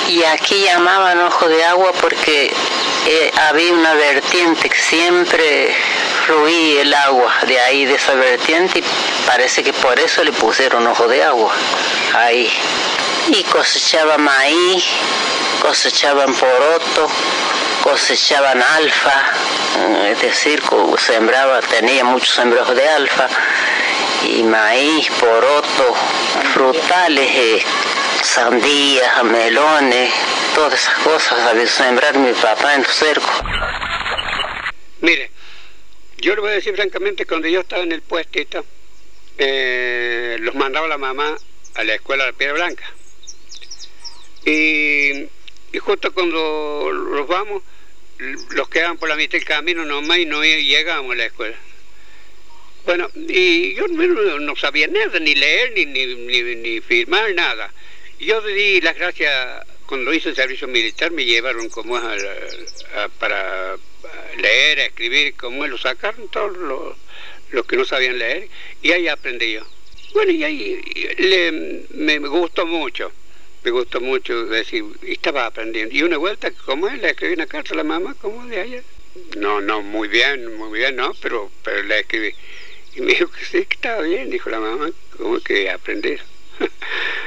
Y aquí llamaban ojo de agua porque había una vertiente que siempre fluía el agua de ahí, de esa vertiente, y parece que por eso le pusieron ojo de agua ahí. Y cosechaban maíz, cosechaban poroto, cosechaban alfa, es decir, tenía muchos sembrados de alfa, y maíz, poroto, frutales, sandías, melones, todas esas cosas sabía sembrar mi papá en los cercos. Mire, yo le voy a decir francamente, cuando yo estaba en el puestito, los mandaba la mamá a la escuela de Piedra Blanca. Y justo cuando los vamos, los quedaban por la mitad del camino nomás y no llegábamos a la escuela. Bueno, y yo no sabía nada, ni leer, ni firmar, nada. Yo di las gracias, cuando hice el servicio militar, me llevaron como para leer, a escribir, como lo sacaron todos los que no sabían leer, y ahí aprendí yo. Bueno, y ahí me gustó mucho. Me gustó mucho decir, y estaba aprendiendo. Y una vuelta, como él, le escribí una carta a la mamá, como de ayer. No, muy bien, no, pero le escribí. Y me dijo que sí, que estaba bien, dijo la mamá, como que aprender.